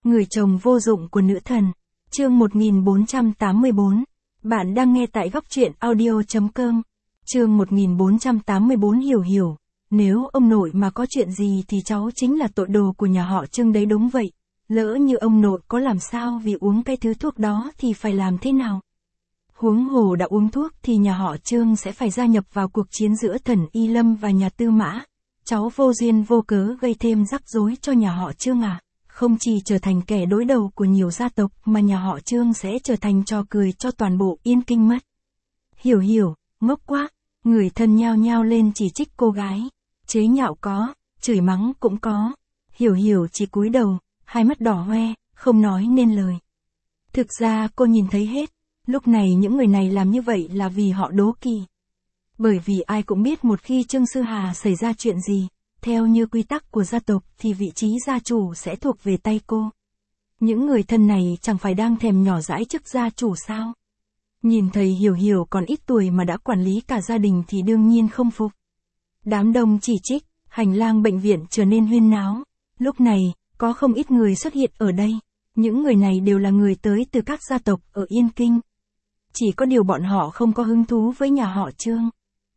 Người chồng vô dụng của nữ thần. Chương 1484. Bạn đang nghe tại góc truyện audio.com. Chương 1484 hiểu. Nếu ông nội mà có chuyện gì thì cháu chính là tội đồ của nhà họ Trương đấy, đúng vậy. Lỡ như ông nội có làm sao vì uống cái thứ thuốc đó thì phải làm thế nào? Huống hồ đã uống thuốc thì nhà họ Trương sẽ phải gia nhập vào cuộc chiến giữa thần Y Lâm và nhà Tư Mã. Cháu vô duyên vô cớ gây thêm rắc rối cho nhà họ Trương à? Không chỉ trở thành kẻ đối đầu của nhiều gia tộc mà nhà họ Trương sẽ trở thành trò cười cho toàn bộ Yên Kinh mất. Hiểu, ngốc quá. Người thân nhao nhao lên chỉ trích cô gái. Chế nhạo có, chửi mắng cũng có. Hiểu chỉ cúi đầu, hai mắt đỏ hoe, không nói nên lời. Thực ra cô nhìn thấy hết, lúc này những người này làm như vậy là vì họ đố kỵ. Bởi vì ai cũng biết một khi Trương Sư Hà xảy ra chuyện gì, theo như quy tắc của gia tộc thì vị trí gia chủ sẽ thuộc về tay cô. Những người thân này chẳng phải đang thèm nhỏ dãi chức gia chủ sao? Nhìn thấy Hiểu còn ít tuổi mà đã quản lý cả gia đình thì đương nhiên không phục. Đám đông chỉ trích, hành lang bệnh viện trở nên huyên náo. Lúc này, có không ít người xuất hiện ở đây. Những người này đều là người tới từ các gia tộc ở Yên Kinh. Chỉ có điều bọn họ không có hứng thú với nhà họ Trương.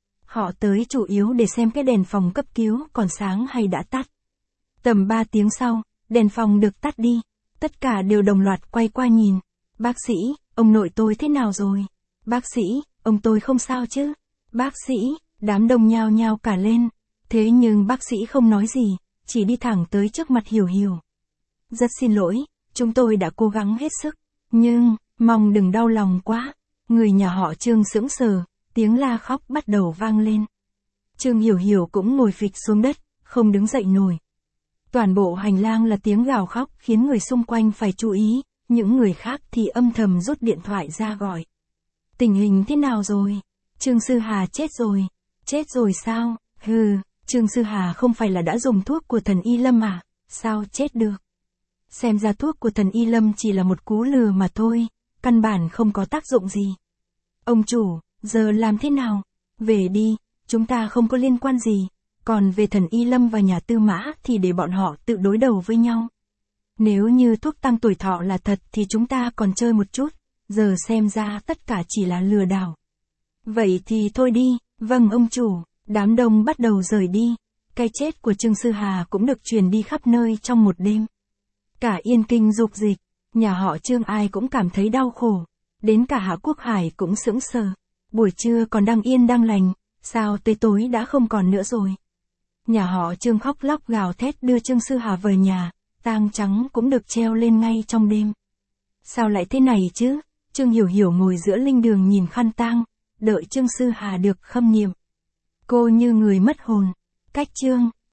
Họ tới chủ yếu để xem cái đèn phòng cấp cứu còn sáng hay đã tắt. Tầm 3 tiếng sau, đèn phòng được tắt đi. Tất cả đều đồng loạt quay qua nhìn. Bác sĩ, ông nội tôi thế nào rồi? Bác sĩ, ông tôi không sao chứ? Bác sĩ, đám đông nhao nhao cả lên. Thế nhưng bác sĩ không nói gì, chỉ đi thẳng tới trước mặt Hiểu. Rất xin lỗi, chúng tôi đã cố gắng hết sức. Nhưng, mong đừng đau lòng quá. Người nhà họ Trương sững sờ, tiếng la khóc bắt đầu vang lên. Trương Hiểu cũng ngồi phịch xuống đất, không đứng dậy nổi. Toàn bộ hành lang là tiếng gào khóc khiến người xung quanh phải chú ý, những người khác thì âm thầm rút điện thoại ra gọi. Tình hình thế nào rồi? Trương Sư Hà chết rồi. Chết rồi sao? Trương Sư Hà không phải là đã dùng thuốc của thần Y Lâm à? Sao chết được? Xem ra thuốc của thần Y Lâm chỉ là một cú lừa mà thôi, căn bản không có tác dụng gì. Ông chủ, giờ làm thế nào? Về đi, chúng ta không có liên quan gì. Còn về thần Y Lâm và nhà Tư Mã thì để bọn họ tự đối đầu với nhau. Nếu như thuốc tăng tuổi thọ là thật thì chúng ta còn chơi một chút, giờ xem ra tất cả chỉ là lừa đảo. Vậy thì thôi đi, vâng ông chủ, đám đông bắt đầu rời đi. Cái chết của Trương Sư Hà cũng được truyền đi khắp nơi trong một đêm. Cả Yên Kinh rục dịch, nhà họ Trương ai cũng cảm thấy đau khổ. Đến cả Hạ Quốc Hải cũng sững sờ. Buổi trưa còn đang yên đang lành, sao tới tối đã không còn nữa rồi. Nhà họ Trương khóc lóc gào thét đưa Trương Sư Hà về nhà, tang trắng cũng được treo lên ngay trong đêm. Sao lại thế này chứ? Trương Hiểu ngồi giữa linh đường nhìn khăn tang, đợi Trương Sư Hà được khâm niệm. Cô như người mất hồn. Cách Trương